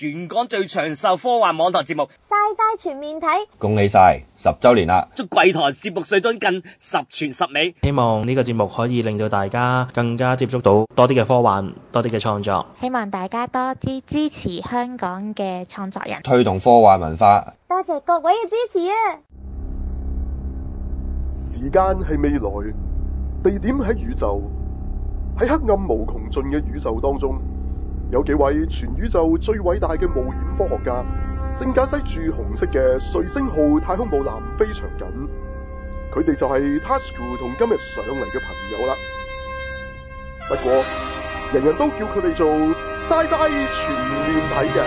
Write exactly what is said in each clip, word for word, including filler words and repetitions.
全港最長壽科幻網台節目 Sci-Fi 全面睇， 恭喜晒十週年啦！ 祝貴台節目水準更十全十美。 希望呢個節目可以令到大家更加接觸到多啲嘅科幻，多啲嘅創作。 希望大家多啲支持香港嘅創作人， 推動科幻文化。 多謝各位嘅支持啊！ 時間係未來，地點喺宇宙，喺黑暗無窮盡嘅宇宙當中，有幾位全宇宙最偉大嘅冒險科學家，正駕駛住紅色嘅瑞星號太空母艦飛翔緊。佢哋就係 Tasuku 同今日上嚟嘅朋友啦。不過，人人都叫佢哋做 Sci-Fi 全面睇嘅。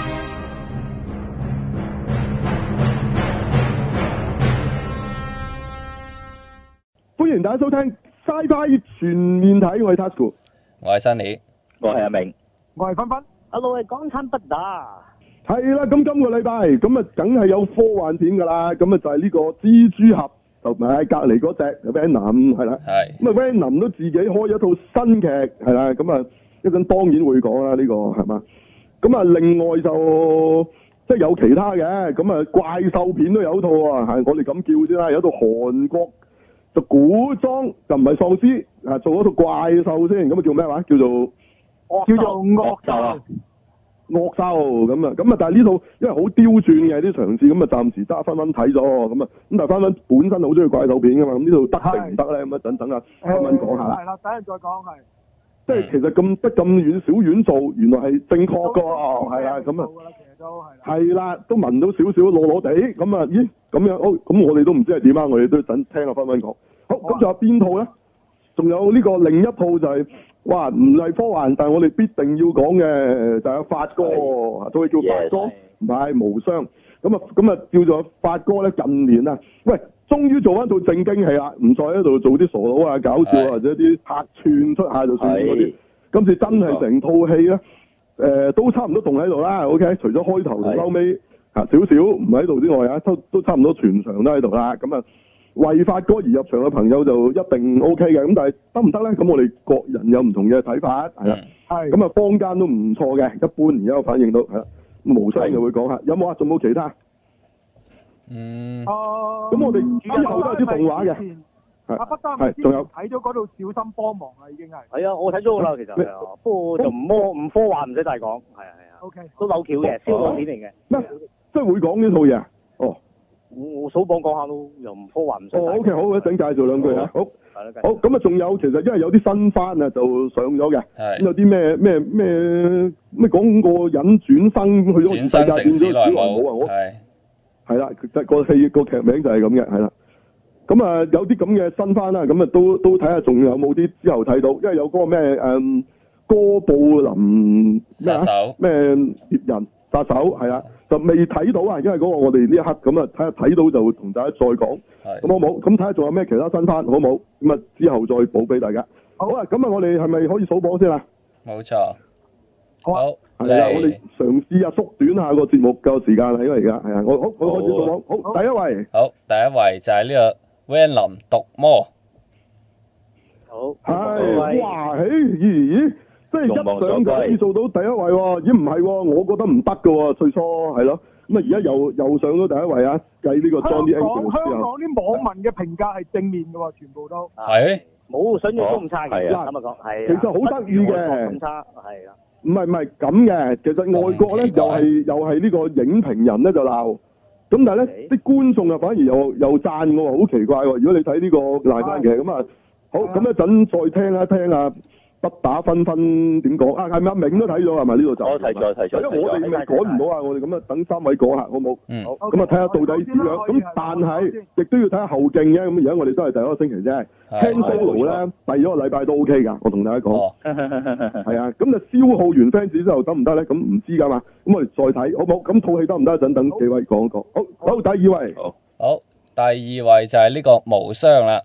歡迎大家收聽 Sci-Fi 全面睇，我係 Tasuku， 我係 Sunny， 我係阿明， 我係芬芬， 阿老係港產不打。 係啦，咁今個禮拜咁啊，梗係有科幻片噶啦，咁啊就係呢個蜘蛛俠，就唔係隔離嗰隻 Venom 係啦，係咁啊 Venom 都自己開咗套新劇係啦，咁啊一陣當然會講啦，呢個係嘛，咁啊另外就即係有其他嘅，咁啊怪獸片都有一套啊，係我哋咁叫先啦，有一套韓國。就古裝就唔係喪屍啊，做嗰套怪獸先，咁啊叫咩話？叫做惡叫做惡獸， 惡獸咁啊，咁啊，但係呢套因為好刁鑽嘅啲場次，咁啊暫時得分分睇咗，咁啊，咁但係分分本身好中意怪獸片噶嘛，咁呢套得定唔得咧？咁啊等等啊，分分講下啦。 係啦，等陣再講係。 即係其實咁得咁遠小院做，原來係正確噶，係啊，咁啊。係啦，都聞到少少攞攞地，咁啊，咦，咁樣，好，咁我哋都唔知係點啊，我哋都等聽下芬芬講。好，咁仲有邊套咧？仲有呢個另一套就係、是，哇，唔係科幻，但係我哋必定要講嘅就係發哥，套戲叫發哥，唔係無雙。咁啊，咁啊，叫做發哥咧，近年啊，喂，終於做翻套正經戲啦，唔再喺度做啲傻佬啊、搞笑啊，或者啲客串出下就算嗰啲。今次真係成套戲咧。誒、呃，都差唔多棟喺度啦 ，OK， 除咗開頭同後尾吓少少唔喺度之外啊，都都差唔多全場都喺度啦。咁啊，為發哥而入場嘅朋友就一定 OK 嘅。咁但係得唔得咧？咁我哋各人有唔同嘅睇法，係啦。係。咁啊，坊間都唔錯嘅，一般而家個反應都係啦。無雙就會講下，有冇啊？仲冇其他？ 嗯。 咁、uh, 我哋之後都有啲動畫嘅。 阿不單係，仲有睇咗嗰套小心幫忙啦，已經係。 係啊，我睇咗噶啦，其實係啊，不過就唔魔唔科幻，唔使大講，係啊係啊。 O K。 都扭橋嘅，燒腦片嚟嘅。 咩？即係會講呢套嘢？哦。 我我數榜講下咯，又唔科幻唔使。 哦 ，O K， 好，一陣介紹兩句啊。好。係好，咁啊，仲有其實因為有啲新番啊，就上咗嘅。係。咁有啲咩咩咩咩講個人轉生去咗異世界變咗小黃帽啊！我係。係啦，其實個戲個劇名就係咁嘅，係啦。咁啊，有啲咁嘅新番啦，咁啊都都睇下仲有冇啲之後睇到，因為有嗰個咩誒哥布林咩咩獵人殺手係啊，就未睇到啊，因為嗰個我哋呢一刻咁啊，睇下睇到就同大家再講，咁好冇？咁睇下仲有咩其他新番好冇？咁啊之後再補俾大家。好啊，咁啊我哋係咪可以數榜先啊？ 冇錯。好。 係啊，我哋嘗試下縮短下個節目嘅時間啦，因為而家係啊，我好我開始數榜，好第一位。 好，第一位就係呢個。Venom 毒魔， 好係哇，咦咦，即係一上就可以做到第一位喎，咦唔係喎，我覺得唔得噶喎，最初係咯，咁啊而家又又上咗第一位啊，計呢個 Johnny English 之後， 香港啲網民嘅評價係正面嘅喎，全部都係冇想象中咁差嘅，咁啊講係， 其實好得意嘅， 咁差係啦， 唔係唔係咁嘅，其實外國咧又係又係呢個影評人咧就鬧。咁但係咧，啲觀眾啊反而又又讚喎，好奇怪喎！如果你睇呢個賴番嘅咁啊，好咁一陣再聽一聽啊，不打分分點講啊？係咪阿明都睇咗係咪呢度就？ 我睇咗睇咗。 因為我哋咪改唔到啊！我哋咁啊，等三位講下好冇？ 嗯。 好。咁啊，睇下到底點樣？咁但係亦都要睇下後勁嘅。咁而家我哋都係第一個星期啫。Han Solo 咧，第一個禮拜都 OK 㗎，我同大家講。係啊，咁就消耗完 fans 之後得唔得咧？咁唔知㗎嘛。咁我哋再睇好冇？咁套戲得唔得？等等幾位講一講。好，好，第二位。 好。好，第二位就係呢個無雙啦。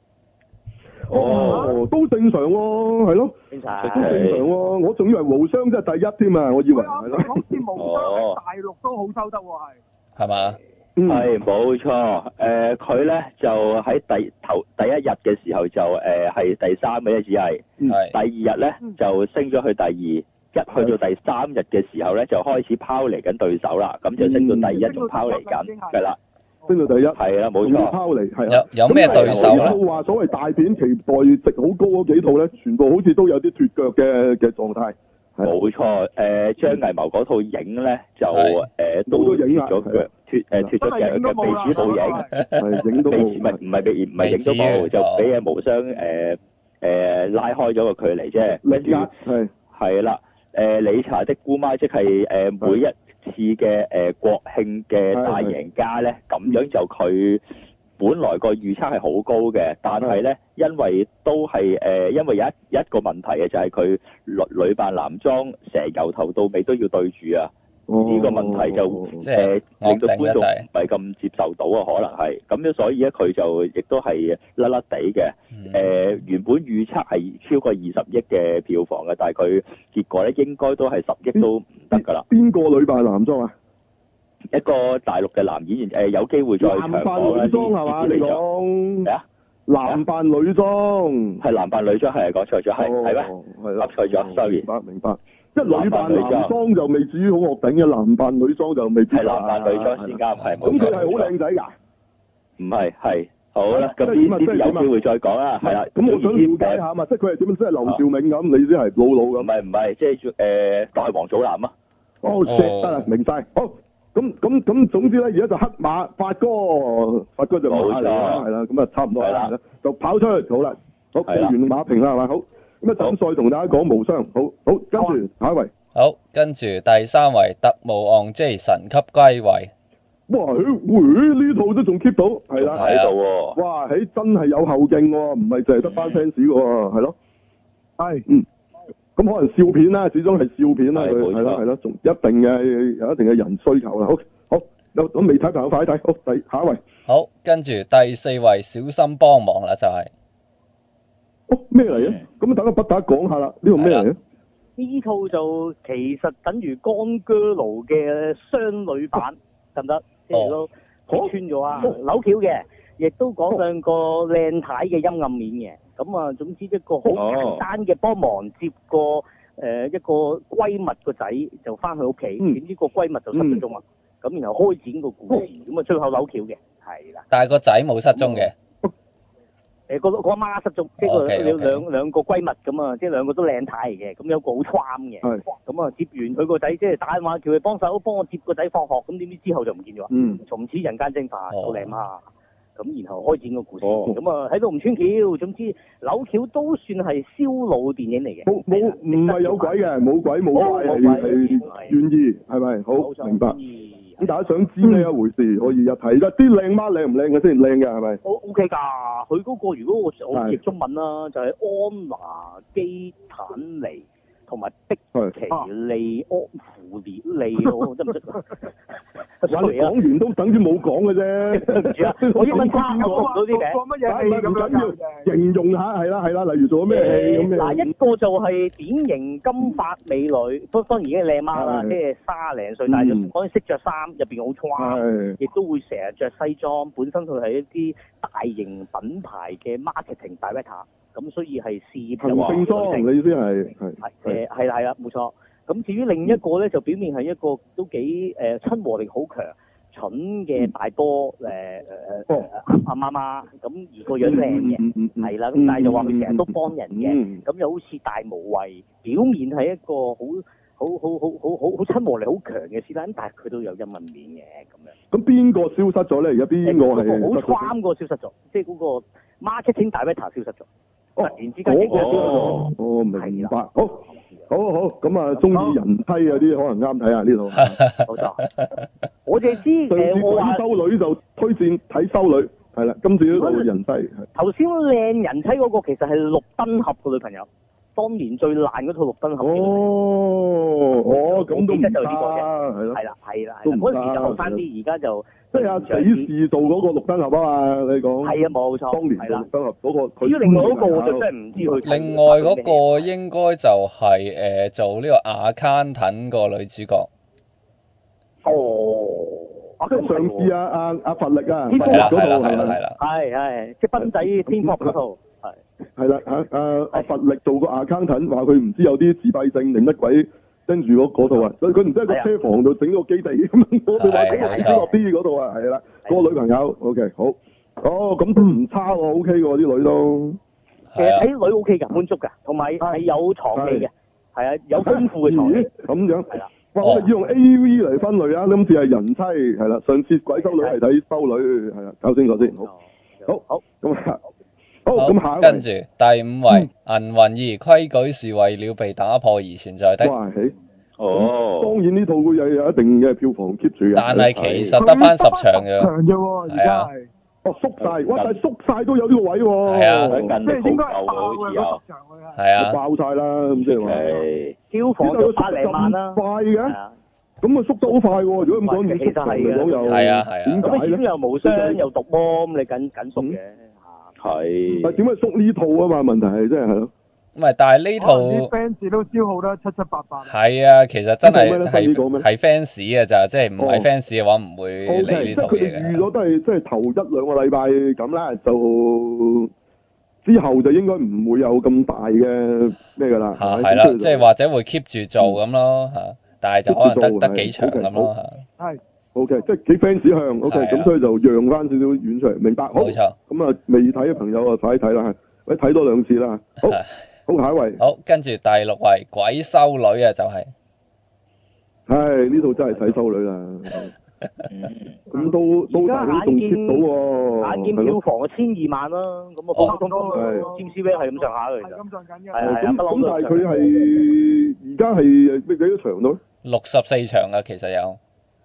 哦，都正常喎，係咯，都正常喎。我仲以為無雙真係第一添啊，我以為係咯。 好似無雙喺大陸都好收得喎，係。 係嘛？ 係冇錯，誒佢咧就喺第頭第一日嘅時候就誒係第三嘅，只係，第二日咧就升咗去第二， 一去到第三日嘅時候咧，就開始拋離緊對手啦，咁就升到第一，仲拋離緊，係啦。 升到第一， 係啦，冇錯。 拋離係有有咩對手咧？ 咁話所謂大片期待值好高嗰幾套咧，全部好似都有啲脫腳嘅嘅狀態。 冇錯，誒張藝謀嗰套影咧就誒都脫咗腳，脫誒脫咗腳嘅鼻子冇影， 係影都冇， 唔係唔係鼻唔係影都冇，就俾阿無雙誒誒拉開咗個距離啫。 力壓係係啦，誒理查的姑媽即係誒每一次嘅誒國慶嘅大贏家咧，咁樣就佢本來個預測係好高嘅，但係咧因為都係誒、呃，因為有一一個問題嘅就係佢女女扮男裝，成由頭到尾都要對住啊。呢、哦、個問題就誒、呃、令到觀眾唔係咁接受到啊，可能係咁樣，所以咧佢就亦都係甩甩地嘅。誒、嗯呃、原本預測係超過二十億嘅票房嘅，但係佢結果咧應該都係十億都唔得㗎啦。 邊個女扮男裝啊？ 一個大陸嘅男演員，誒、呃、有機會再長男扮女裝係嘛？你講咩啊？男扮女裝係男扮女裝係講錯咗，係係咩？係噏錯咗 sorry。 明白明白。即係女扮男裝就未至於好惡頂嘅，男扮女裝就未必係男扮女裝先啱，係冇錯。 咁佢係好靚仔㗎？ 唔係係好啦，咁呢啲有機會再講啦，係啦。 咁我想了解下嘛，即係佢係點樣？即係劉兆銘咁，你先係老老咁。 唔係唔係，即係誒大王祖藍啊。 哦，識得啦，明晒。好。咁咁咁，總之咧，而家就黑馬發哥，發哥就馬嚟啦，係啦，咁啊差唔多係啦，就跑出去好啦，好報完馬評啦，係咪？好，咁啊等再同大家講無雙，好好跟住下一位， 好跟住第三位特務昂 J 神級歸位， 哇，喂呢套都仲 keep 到，係啦， 喺度喎， 哇，喺真係有後勁喎，唔係淨係得班 fans 喎，係咯，係，嗯。咁可能笑片啦，始終係笑片啦，佢係咯係咯，仲一定嘅有一定嘅人需求啦。好，好，有咁未睇朋友快啲睇，好，第下一位。 好，跟住第四位小心幫忙啦，就係、是。 哦，咩嚟嘅？咁啊，等我不打講下啦，呢套咩嚟嘅？ 呢套就其實等於干戈爐嘅雙女版，得唔得？即係都穿咗啊，扭橋嘅，亦都講兩個靚太嘅陰暗面嘅。咁啊，總之一個好簡單嘅幫忙接個誒、呃、一個閨蜜個仔就翻去屋企，點、嗯、知個閨蜜就失咗蹤啊！咁、嗯、然後開展個故事，咁、嗯、啊最後扭橋嘅，係啦。但係個仔冇失蹤嘅。誒個個阿媽失蹤，即係個兩兩兩個閨蜜咁啊，即係兩個都靚太嚟嘅，咁有個好 charm 嘅。係。咁啊接完佢個仔，即係打電話叫佢幫手幫我接個仔放學，咁點知之後就唔見咗。嗯。從此人間蒸發，到靚媽。咁然後開展個故事，咁啊喺度唔穿橋，總之扭橋都算係燒腦電影嚟嘅。冇冇唔係有鬼嘅，冇鬼冇怪係係願意係咪？好明白。咁大家想知呢一回事，可以一睇啦。啲靚媽靚唔靚嘅先？靚嘅係咪？ O O K 㗎，佢嗰個如果我我譯中文啦，就係安娜基坦尼。同埋碧奇利安芙列利咯，得唔得？ 話你講完都等於冇講嘅啫。唔知啊，我英文差，我講唔到啲嘅。 做乜嘢戲咁樣？ 形容下係啦係啦，例如做咗咩戲咁樣。 嗱，一個就係典型金髮美女，當當然已經係靚媽啦，即係卅零歲，但係就可以識着衫，入邊好 charm，亦都會成日着西裝。本身佢係一啲大型品牌嘅 marketing director。咁所以係事業有成， 裝你意思係係係誒係啦係啦冇錯。咁至於另一個咧，就表面係一個都幾誒親和力好強、蠢嘅大波誒誒誒阿媽媽，咁而個樣靚嘅係啦。咁但係就話佢成日都幫人嘅，咁又好似大無畏，表面係一個好好好好好好好親和力好強嘅師奶，但係佢都有陰暗面嘅咁樣。 咁邊個消失咗咧？而家邊個係好啱個消失咗？即係嗰個 marketing director 消失咗。突然之間嗰個哦，哦明白，好，好好咁啊，中意人妻嗰啲可能啱睇下呢套。 冇錯，我哋知誒，我話修女就推薦睇修女，係啦，今次呢套人妻。頭先靚人妻嗰個其實係綠燈俠個女朋友，當年最爛嗰套綠燈俠。 哦，哦，咁都唔差，係咯，係啦，係啦，嗰時就後生啲，而家就。 即係阿死侍做嗰個綠燈俠啊嘛，你講係啊冇錯， 當年做綠燈俠嗰個。 至於另外嗰個我就真係唔知佢。 另外嗰個應該就係、是、誒、呃、做呢個 accountant 個女主角。 哦， 即係上次阿阿阿佛力啊， 天佛力嗰套係啦係啦， 係係即係斌仔天國嗰套係。 係啦嚇，阿阿佛力做個 accountant 話佢唔知有啲自閉症定乜鬼。 跟住嗰嗰度啊，佢佢唔知喺個車房度整個基地咁樣，我哋話整個基落啲嗰度啊，係啦，個女朋友 OK 好，哦咁都唔差喎 OK 喎啲女都， 其實睇女 OK 㗎，滿足㗎，同埋係有床戲嘅，係啊，有豐富嘅床戲， 咁樣係啦。 哇！我哋要用 A V 嚟分類啊，今次係人妻係啦，上次鬼修女係睇修女係啦，搞清楚先，好，好，好，咁啊，好，咁下一位跟住第五位銀魂二規矩是為了被打破而存在的。 哇，起， 哦， 當然呢套會有有一定嘅票房 keep 住嘅， 但係其實得翻十場嘅， 場啫喎，而家係。 哦，縮晒，哇！但係縮晒都有呢個位喎， 係啊， 即係應該係爆嘅嗰十場佢係。 係啊， 爆晒啦，咁即係話， 票房都百零萬啦， 快嘅，咁啊縮得好快喎！如果咁講，要縮場嚟講又係啊係啊， 點解咧？ 咁又無雙又毒魔，咁你緊緊縮嘅嚇。 係。 但係點解縮呢套啊嘛？問題係真係係咯。 唔係，但係呢套啲 fans 都消耗得七七八八。 係啊，其實真係係係係 fans 嘅咋，即係唔係 fans 嘅話唔會理呢套嘢嘅。 即係佢哋預咗都係即係頭一兩個禮拜咁啦，就之後就應該唔會有咁大嘅咩㗎啦。 嚇係啦，即係或者會 keep 住做咁咯嚇，但係就可能得得幾場咁咯嚇。 係。 O K，即係幾 fans 向 O K，咁所以就讓翻少少遠出嚟，明白？好。冇錯。咁啊，未睇嘅朋友啊，快啲睇啦，喂，睇多兩次啦。好。好，下一位。 好，跟住第六位鬼修女啊，就係。 唉，呢套真係睇修女啦。咁都都大都仲 keep 到喎。 眼見票房啊千二萬啦，咁啊普普通通占 C V 係咁上下嘅其實。係咁上緊嘅。係啊， 咁咁但係佢係而家係咩幾多場到咧？ 六十四場啊，其實有。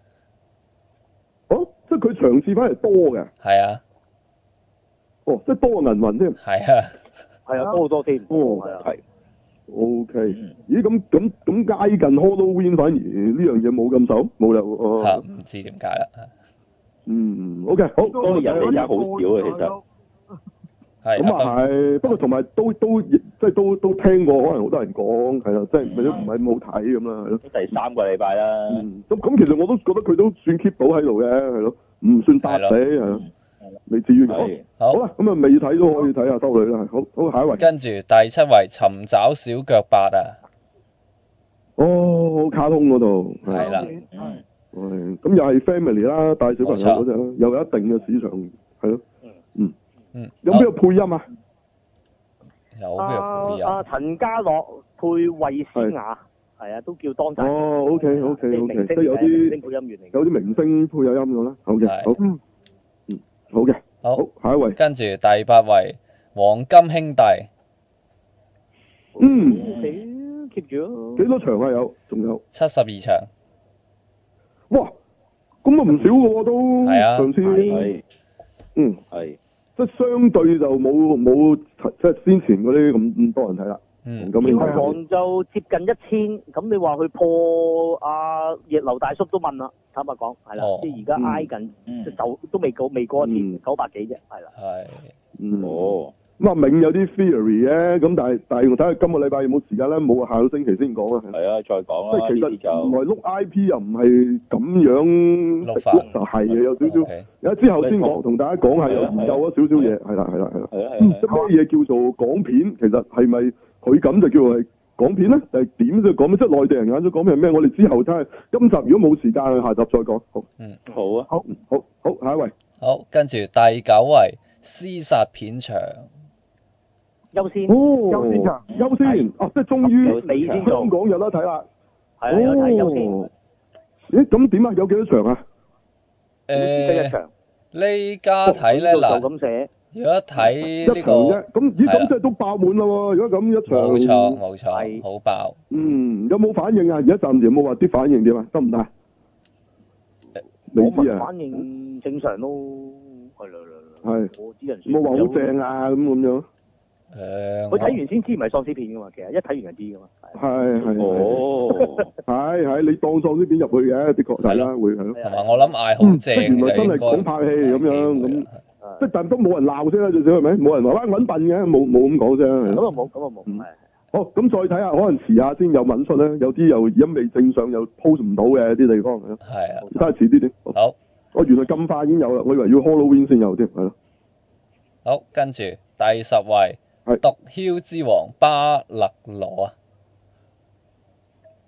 哦，即係佢場次反而多嘅。 係啊。 哦，即係多過銀魂添。 係啊。 係啊，多好多添。 哦，係。O K，咦咁咁咁接近 Halloween 反而呢樣嘢冇咁手，冇啦哦。 嚇，唔知點解啦。 嗯 ，O K，好。 當然人哋真係好少嘅其實。 係。 咁啊係，不過同埋都都即係都都聽過，可能好多人講係啦，即係咪都唔係咁好睇咁啦，係咯。 第三個禮拜啦。 嗯，咁咁其實我都覺得佢都算 keep 到喺度嘅，係咯，唔算搭死係咯。未至於好，好啦，咁啊未睇都可以睇下修女啦，好好下一位。 跟住第七位尋找小腳八啊。 哦，卡通嗰度係啦， 嗯，咁又係 family 啦，帶小朋友嗰隻啦，又有一定嘅市場，係咯，嗯嗯，有邊個配音啊？ 有邊個配音？ 啊，陳家樂配衛詩雅，係啊，都叫當仔。 哦，OK OK OK，即係有啲有啲明星配有音嘅啦，好嘅，好。好嘅， 好， 下一位， 跟住第八位黃金兄弟， 嗯 ，keep 住幾多場啊？有，仲有七十二場， 哇，咁啊唔少嘅喎都， 係啊， 上次， 係， 嗯， 係， 即係相對就冇冇即係先前嗰啲咁咁多人睇啦， 嗯， 咁票房就接近一千，咁你話佢破阿葉劉大叔都問啦。坦白講，係啦，即係而家挨緊，即就都未過未過一千，九百幾啫，係啦。 係。 嗯。 哦。 咁阿銘有啲 theory 嘅，咁但係但係我睇下今個禮拜有冇時間咧，冇下個星期先講啊。 係啊，再講啦。 即係其實原來碌 I P 又唔係咁樣碌就係嘅，有少少。有之後先講，同大家講下有研究咗少少嘢，係啦係啦係啦。 係啊係啊。 即係咩嘢叫做港片？其實係咪佢咁就叫做係港片咧？就係點就講？即係內地人眼中港片係咩？我哋之後睇下。今集如果冇時間，下集再講。好。 嗯， 好啊。 好，好，好，下一位。 好，跟住第九位屍殺片場。 優先。 哦。 優先場。 優先。哦，即係終於香港有得睇啦。 係啊，有睇優先。 咦？咁點啊？有幾多場啊？ 誒。 一場。 呢家睇咧嗱。 就咁寫。 如果睇呢個， 咁咦咁即係都爆滿啦喎！如果咁一場， 冇錯冇錯，好爆。 嗯，有冇反應啊？而家暫時有冇話啲反應點啊？得唔得？未知啊。 反應正常咯，係啦啦。 係。 我啲人冇話好正啊咁咁樣。 誒。 佢睇完先知唔係喪屍片噶嘛，其實一睇完就知噶嘛。 係係。 哦。 係係，你當喪屍片入去嘅，的確係啦，會係咯。 同埋我諗嗌好正嘅， 原來真係講拍戲咁樣咁。即係但都冇人鬧先啦，最少係咪？冇人話哇揾笨嘅，冇冇咁講啫。 咁啊冇，咁啊冇。係。 好，咁再睇下，可能遲下先有文出咧，有啲又而家未正上又 post 唔到嘅啲地方。 係啊。 睇下遲啲點。 好。 哦，原來咁快已經有啦，我以為要 Halloween 先有添，係咯。 好，跟住第十位係毒梟之王巴勒羅啊。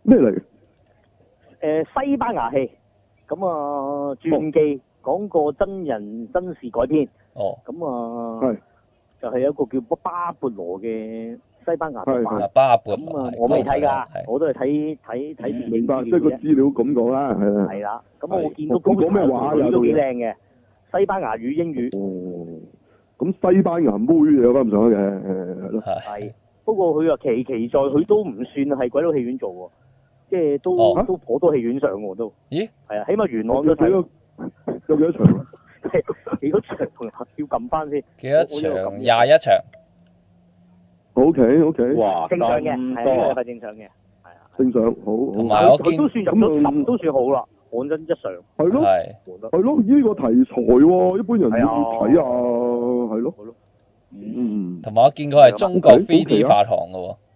咩嚟嘅？ 誒西班牙戲，咁啊傳記講個真人真事改編。 哦。 咁啊。 係。 就係有一個叫巴勃羅嘅西班牙動漫。 巴勃咁啊，我未睇㗎，我都係睇睇睇電影。 明白，即係個資料咁講啦，係啊。 係啦，咁我見到咁講咩話㗎？ 都幾靚嘅，西班牙語、英語。 哦。咁西班牙妹有翻咁上下嘅，係咯。 係。不過佢話奇奇在，佢都唔算係鬼佬戲院做喎，即係都都頗多戲院上喎都。咦？係啊，起碼元朗都睇。 有幾多場？ 幾多場要撳翻先？ 幾多場？廿一場。 O K O K。 哇， 正常嘅，係呢個係正常嘅，係啊。 正常，好。 同埋我見都算入到十都算好啦，講真一場。 係咯。係。係咯，呢個題材喎，一般人點睇啊？係咯。係咯。嗯。 同埋我見過係中國 three D 發行嘅喎。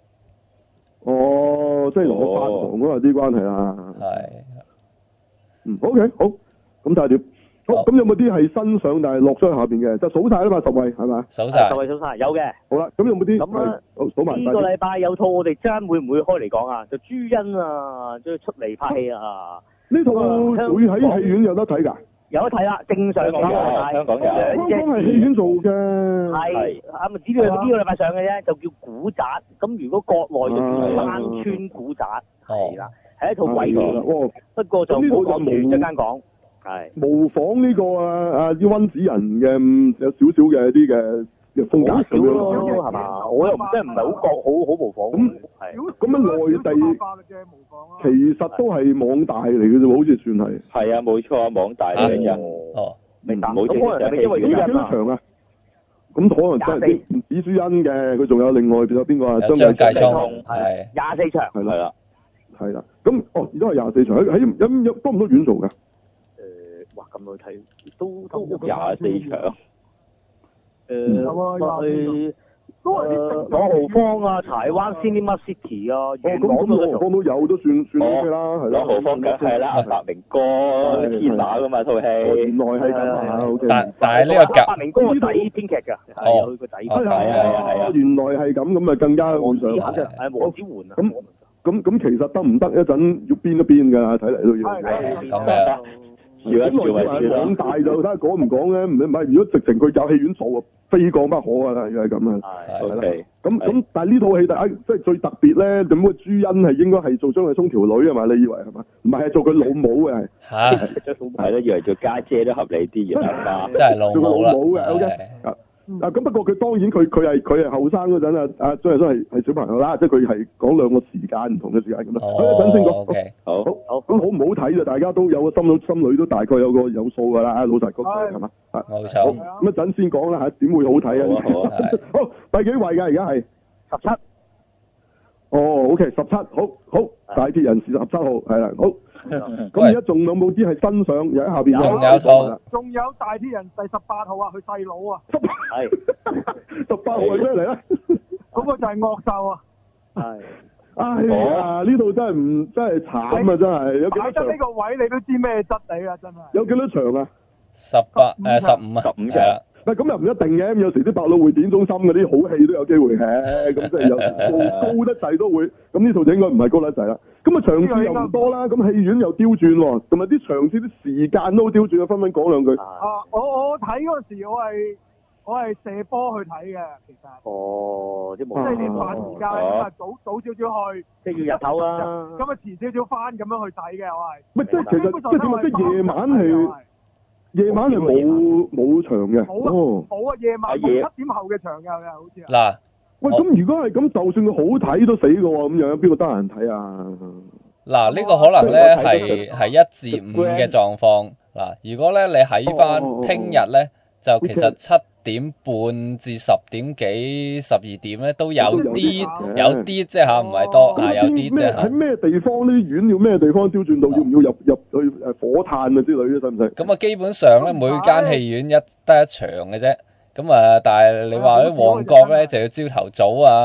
哦，即係同我發行嗰啲關係啊。 係。 嗯 ，O K，好。咁睇下點？好，咁有冇啲係新上但係落咗喺下邊嘅？就數晒啦嘛，十位係咪？ 數晒， 十位數晒，有嘅。 好啦，咁有冇啲？ 咁啊， 數埋。 呢個禮拜有套我哋爭會唔會開嚟講啊？就朱茵啊，即係出嚟拍戲啊。 呢套會喺戲院有得睇㗎？ 有得睇啦，正常嘅。 香港有。 香港係戲院做嘅。 係，啊咪只呢個呢個禮拜上嘅啫，就叫古宅。咁如果國內就叫山村古宅，係啦，係一套鬼片。不過就冇講住一間講。係模仿呢個啊啊啲温子仁嘅有少少嘅一啲嘅嘅風格咁樣咯， 係嘛？我又真係唔係好覺好好模仿。咁係咁樣內地其實都係網大嚟嘅啫，好似算係。 係啊，冇錯啊，網大嚟嘅。 哦， 明白。 咁可能係因為幾多場啊？咁可能真係唔止朱茵嘅，佢仲有另外仲有邊個啊？張繼聰係廿四場。 係啦，係啦。咁哦，而家係廿四場喺喺有有多唔多院做㗎？ 哇！咁耐睇都都廿四場， 誒，係都係啲朗豪坊啊、柴灣 Cinema City 啊，元朗都朗豪坊都有，都算算 O K 啦，係啦。 朗豪坊梗係啦，阿白明哥天打噶嘛套戲。 原來係咁啊 ，O K。 但但係呢個白明哥個仔編劇㗎，係佢個仔。 係啊係啊，原來係咁，咁啊更加會上。 係黃子桓啊。 咁咁咁，其實得唔得一陣要變一變㗎？睇嚟都要。 咁嘅。 咁內地網大就睇下講唔講咧，唔唔係如果直情佢有戲院做啊，非講不可啊，要係咁啊。 係。O K。 咁咁，但係呢套戲大家即係最特別咧，咁個朱茵係應該係做張繼聰條女啊嘛？你以為係嘛？唔係係做佢老母嘅係。 嚇。 係咯，以為做家姐都合理啲嘅。 真係老母啦。 做佢老母嘅 O K。啊咁不過佢當然佢佢係佢係後生嗰陣啊，阿張繼聰係係小朋友啦，即係佢係講兩個時間唔同嘅時間咁咯。好，一陣先講。 O K。 好。好。咁好唔好睇就大家都有個心裏心裏都大概有個有數㗎啦，老實講係嘛？啊。 冇錯。 好，咁一陣先講啦嚇，點會好睇啊？ 好啊。 好，第幾位㗎？而家係十七。 哦 ，O K，十七，好好，大鐵人是十七號，係啦，好。咁而家仲有冇啲係新上？又喺下邊仲有套。 仲有大鐵人第十八號啊，佢細佬啊。 係。十八號係咩嚟咧？ 嗰個就係惡獸啊。 係。 哎呀，呢度真係唔真係慘啊！真係有幾多場？ 擺得呢個位你都知咩質地啊！真係。 有幾多場啊？ 十八誒十五啊， 十五嘅。 唔係咁又唔一定嘅，有時啲百老匯電影中心嗰啲好戲都有機會嘅，咁即係有高高得滯都會。咁呢套就應該唔係高得滯啦。咁啊場次又唔多啦，咁戲院又刁轉喎，同埋啲場次啲時間都刁轉啊！分分講兩句。 啊！我我睇嗰時我係我係射波去睇嘅，其實。 哦，即係冇。即係啲飯時間咁啊，早早少少去。 即係要日頭啦。 咁啊遲少少翻咁樣去睇嘅，我係。 唔係即係其實即係點啊？即係夜晚係。夜晚係冇冇場嘅， 冇冇啊！夜晚七點後嘅場嘅，好似啊。 嗱， 喂，咁如果係咁，就算佢好睇都死嘅喎，咁樣邊個得閒睇啊？ 嗱，呢個可能咧係係一至五嘅狀況。嗱，如果咧你喺翻聽日咧，就其實七點半至十點幾、十二點咧都有啲有啲即係嚇，唔係多啊，有啲即係嚇。 喺咩地方呢啲院要咩地方刁轉到？要唔要入入去誒火炭啊之類嘅，使唔使？ 咁啊，基本上咧每間戲院一得一場嘅啫。咁啊，但係你話喺旺角咧就要朝頭早啊，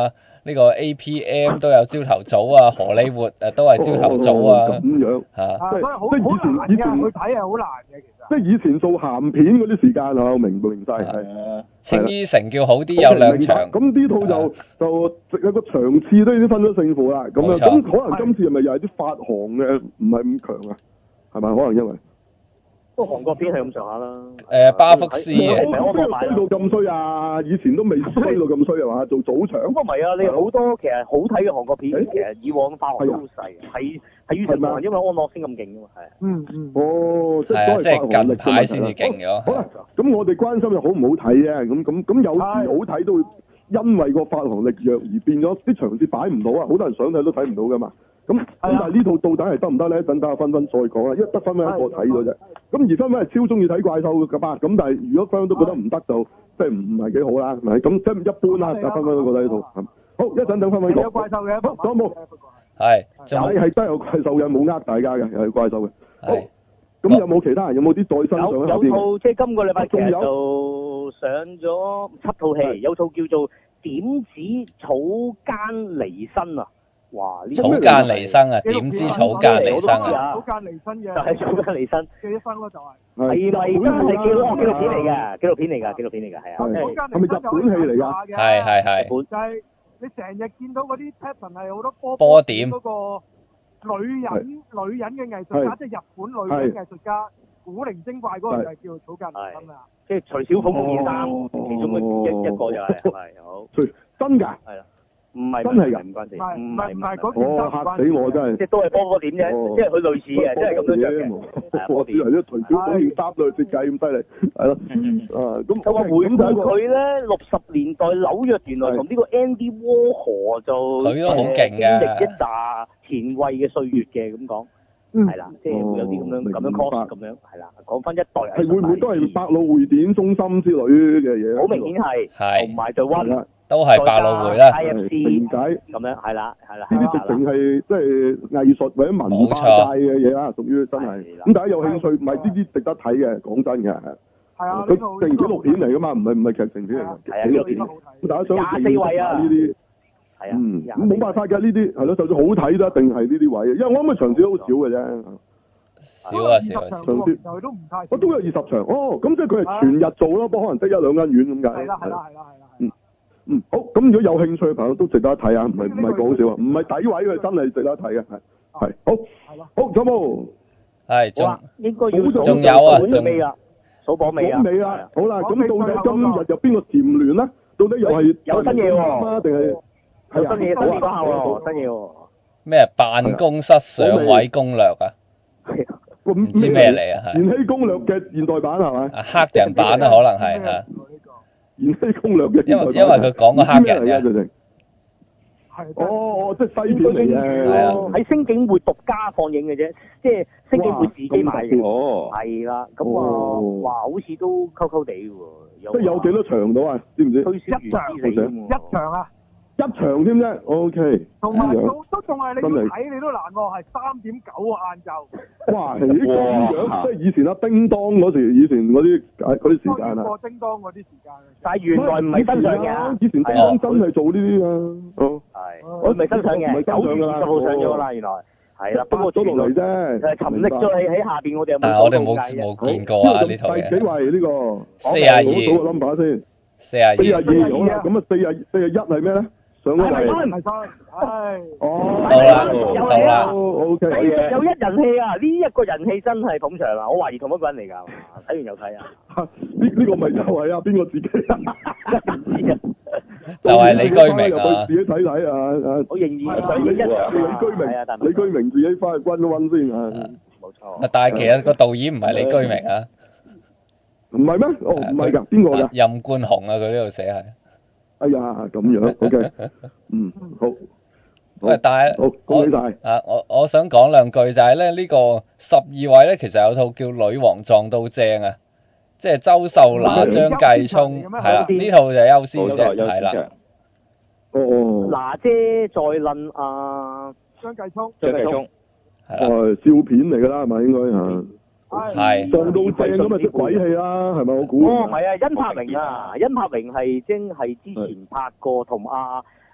呢個 A P M 都有朝頭早啊，荷里活誒都係朝頭早啊， 咁樣嚇。 啊，所以好即係以前好難以前㗎，去睇係好難嘅其實。 即係以前做鹹片嗰啲時間啊，我明明晒係。 青衣城叫好啲有兩場。 咁呢套就就有個場次都已經分咗勝負啦。咁樣咁可能今次係咪又係啲發行嘅唔係咁強啊？係咪可能因為？ 不過韓國片係咁上下啦。 誒巴福斯嘅。 唔係我邊衰到咁衰啊！以前都未衰到咁衰係嘛？做早場。 咁啊唔係啊！你好多其實好睇嘅韓國片，其實以往發行都好細，係係於是乎因為安樂先咁勁㗎嘛，係。 嗯嗯。 哦，即係啊，即係近排先至勁勁咗。 好啦，咁我哋關心嘅好唔好睇啫？咁咁咁有時好睇都會因為個發行力弱而變咗啲場次擺唔到啊！好多人想睇都睇唔到㗎嘛。咁咁但係呢套到底係得唔得咧？一陣等阿芬芬再講啦，因為得芬芬一個睇咗啫。咁而芬芬係超中意睇怪獸㗎嘛。咁但係如果芬芬都覺得唔得就即係唔唔係幾好啦，係咪？咁即係一般啦。阿芬芬都覺得呢套好，一陣等芬芬講。 有怪獸嘅。 好，講冇？ 係。 係係真係有怪獸嘅，冇呃大家嘅，係怪獸嘅。好。咁有冇其他人？有冇啲再新上有有套即係今個禮拜其實就上咗七套戲，有套叫做《點子草間彌生》啊！哇！呢草間彌生啊，點知草間彌生啊？ 草間彌生嘅。 就係草間彌生嘅一生咯，就係。 係咪真係紀錄紀錄片嚟㗎？紀錄片嚟㗎，紀錄片嚟㗎，係啊。 係咪日本戲嚟㗎？ 係係係。 就係你成日見到嗰啲 pattern 係好多波波點嗰個女人女人嘅藝術家，即係日本女人藝術家，古靈精怪嗰個就係叫草間彌生啊。 即係徐小鳳嗰件衫，其中嘅一一個就係係好。 真㗎？ 係啦。唔係真係㗎， 唔關事， 唔係唔係嗰件衫，嚇死我真係， 即係都係波波點啫，即係佢類似嘅，即係咁樣着嘅。 我以為啲徐小鳳件衫都設計咁犀利，係咯，啊咁。 佢話回顧佢咧，六十年代紐約原來同呢個 Andy Warhol 就佢都好勁嘅， 經歷一紮前衛嘅歲月嘅咁講，係啦，即係會有啲咁樣咁樣 cos 咁樣，係啦，講翻一代藝術。 係會唔會都係百老匯電影中心之類嘅嘢？ 好明顯係， 係同埋就溫。 都係百老匯啦， 點解咁樣？係啦，係啦。 呢啲直情係即係藝術或者文化界嘅嘢啦，屬於真係。咁大家有興趣，唔係呢啲值得睇嘅，講真嘅係。 係啊， 佢成紀錄片嚟噶嘛，唔係唔係劇情片嚟嘅，紀錄片。咁大家想認識下呢啲， 係啊， 嗯，咁冇辦法㗎呢啲，係咯，就算好睇都一定係呢啲位，因為我諗嘅場次都好少嘅啫。 少啊少啊， 場次都唔太。 我都有二十場，哦，咁即係佢係全日做咯，不過可能得一兩間院咁解。 係啦係啦係啦係啦。 嗯嗯，好，咁如果有興趣嘅朋友都值得睇啊，唔係唔係講笑啊，唔係詆毀嘅，真係值得睇嘅，係係好，係咯，好，仲有冇？ 係仲應該要仲有啊，仲尾啊，數榜尾啊， 榜尾啊，好啦，咁到底今日有邊個蟬聯咧？到底又係有新嘢喎， 定係有新嘢新嘢講下喎，新嘢喎。 咩辦公室上位攻略啊？唔知咩嚟啊？係延禧攻略嘅現代版係咪？ 啊，黑人版啊，可能係嚇。 延禧攻略嘅， 因為因為佢講個黑人嘅， 係哦哦，即係西片嚟嘅， 係啊， 喺星景會獨家放映嘅啫，即係星景會自己買嘅， 哦， 係啦，咁啊，哇，好似都溝溝地嘅喎， 即係有幾多場到啊？知唔知？ 一場，一場啊！ 一場添啫 ，O K。 同埋都都仲係你要睇你都難喎，係三點九啊晏晝。 哇！係啲咁樣，即係以前啊叮當嗰時，以前嗰啲嗰啲時間啊。 過叮當嗰啲時間。 但係原來唔係新上嘅。 以前叮當真係做呢啲啊。哦。 係。我唔係新上嘅，九月二十號上咗啦，原來。係啦，不過咗落嚟啫。 係沉溺咗喺喺下邊，我哋有冇？ 但係我哋冇冇見過啊呢套嘢。 第幾位呢個？ 四廿二。 數個 number 先。 四廿二。 四廿二好啦，咁啊四廿四廿一係咩咧？上咗嚟， 唔係三，係哦， 到啦，到啦 ，O K， 有一人氣啊！呢一個人氣真係捧場啊！我懷疑同一個人嚟㗎，睇完又睇啊！ 呢呢個咪就係啊，邊個自己啊？ 就係李居明啊！ 自己睇睇啊！啊， 我仍然想一李居明，李居明自己翻去溫一溫先啊！ 冇錯。 但係其實個導演唔係李居明啊？ 唔係咩？哦，唔係㗎，邊個㗎？ 任冠雄啊！佢呢度寫係。 哎呀，咁樣 ，OK，嗯，好。 喂，但係好，恭喜晒。 啊，我我想講兩句就係咧，呢個十二位咧，其實有套叫《女王撞到正》啊，即係周秀娜、張繼聰，係啦，呢套就優先嘅，係啦。 哦。 娜姐再論啊， 張繼聰。 張繼聰。 係啦。 哦，笑片嚟㗎啦，係咪應該嚇？ 係撞到正咁啊，即鬼戲啦，係咪我估？ 哦，唔係啊，殷柏明啊，殷柏明係即係之前拍過同阿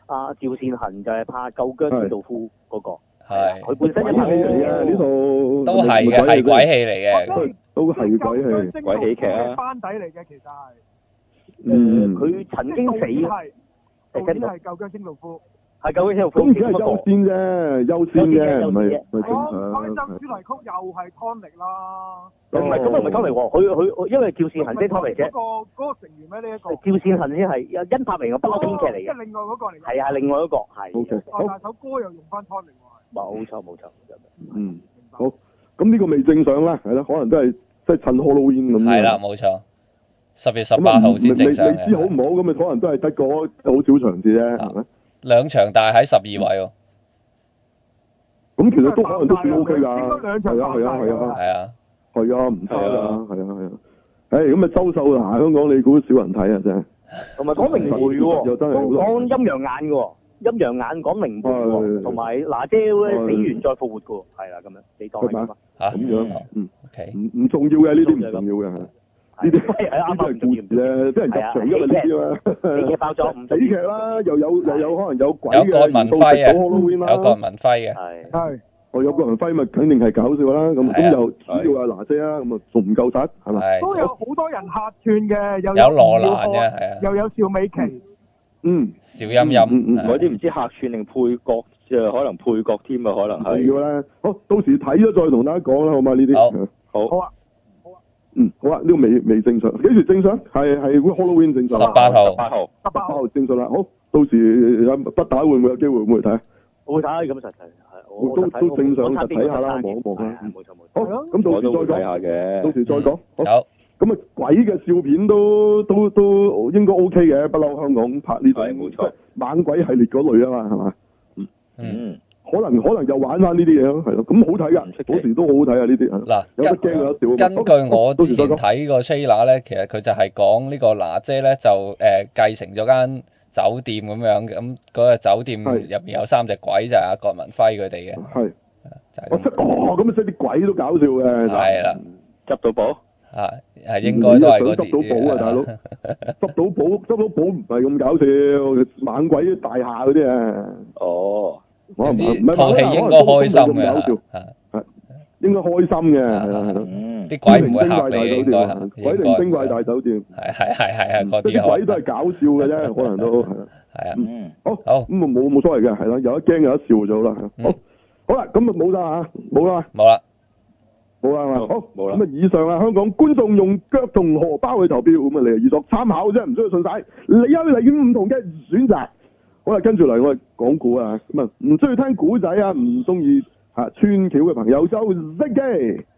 阿趙善恒就係拍救姜清道夫嗰個。 係。 佢本身一拍鬼戲嚟嘅呢套。 都係嘅，係鬼戲嚟嘅。 都係鬼戲。 鬼喜劇啊。 班底嚟嘅其實係。 嗯。 佢曾經死。 係。導演係救姜清道夫。 係救姜清道夫。 咁而家係優先啫，優先啫，唔係唔係正常。 開心主題曲又係湯力啦。 唔係，咁又唔係湯力喎，佢佢因為趙善恒先湯力啫。 嗰個嗰個成員咩呢一個？ 趙善恒先係，殷柏明嘅不嬲編劇嚟嘅。 即係另外嗰個嚟。 係啊，另外一個係。 O K。 哦，但係首歌又用翻湯力喎。 冇錯冇錯。 嗯。好，咁呢個未正上啦，係啦，可能都係即係趁 Halloween 咁。 係啦，冇錯。十月十八號先正上嘅。 你知好唔好？咁咪可能都係得個好少場次啫，係咪？ 兩場，但係喺十二位喎。 咁其實都可能都算 O K 㗎。 應該兩場。 係啊係啊係啊。 係啊。 係啊，唔差㗎，係啊係啊。誒咁啊，周秀娜香港你估少人睇啊真係。同埋講明媒喎，都講陰陽眼嘅喎，陰陽眼講明媒喎，同埋娜姐咧死完再復活嘅喎，係啦咁樣，你當係咁啊。 嚇咁樣，嗯 ，OK。 唔唔重要嘅呢啲唔重要嘅係。呢啲呢啲係故事咧，即係入場因為呢啲啊嘛。 喜劇爆咗唔喜劇啦，又有又有可能有鬼嘅。有葛文輝啊，有葛有文輝嘅。 係。係。 我有葛文輝咪肯定係搞笑啦，咁咁又主要係娜姐啦，咁啊仲唔夠實係咪？ 都有好多人客串嘅，又有羅蘭嘅係啊， 又有邵美琪。 嗯。 邵音音， 嗰啲唔知客串定配角，即係可能配角添啊，可能係。 要啦，好，到時睇咗再同大家講啦，好嘛？呢啲。 好。 好啊。 嗯，好啊，呢個未未正常，幾時正常？係係 Halloween 正常。 十八號。 十八號。 十八號正常啦，好，到時有不打會唔會有機會會唔會睇？ 我會睇，咁實際係， 都都正常就睇下啦，望一望啦。 冇錯冇錯。 好，咁到時再講。 睇下嘅。 到時再講。 好。 咁啊，鬼嘅笑片都都都應該 OK 嘅，不嬲香港拍呢種。 係冇錯。 猛鬼系列嗰類啊嘛，係嘛？ 嗯。嗯。 可能可能又玩翻呢啲嘢咯，係咯，咁好睇㗎，嗰時都好好睇啊呢啲。 嗱， 有得驚有得笑。 根據我之前睇個 trailer 咧，其實佢就係講呢個娜姐咧就誒繼承咗間酒店咁樣嘅，咁嗰個酒店入面有三隻鬼就係阿葛文輝佢哋嘅。係。 我識哦，咁啊即係啲鬼都搞笑嘅。 係啦。 執到寶。 啊，係應該都係嗰啲。 執到寶啊，大佬！執到寶，執到寶唔係咁搞笑，猛鬼大廈嗰啲啊。 哦。 總之套戲應該開心嘅， 係應該開心嘅，係啦係啦。 啲鬼唔會嚇你，應該鬼靈精怪大酒店。 係係係係啊，嗰啲啲鬼都係搞笑嘅啫，可能都係。 係啊。 嗯。好。好。咁啊冇冇所謂嘅，係啦，有得驚有得笑就好啦。好。好啦，咁啊冇啦嚇，冇啦。 冇啦。 冇啦係嘛？好。 冇啦。 咁啊，以上啊，香港觀眾用腳同荷包去投票，咁啊嚟以作參考啫，唔需要信晒。你有嚟唔同嘅選擇。好啦，跟住嚟我哋講古啊，咁啊唔中意聽古仔啊，唔中意嚇穿橋嘅朋友就熄機。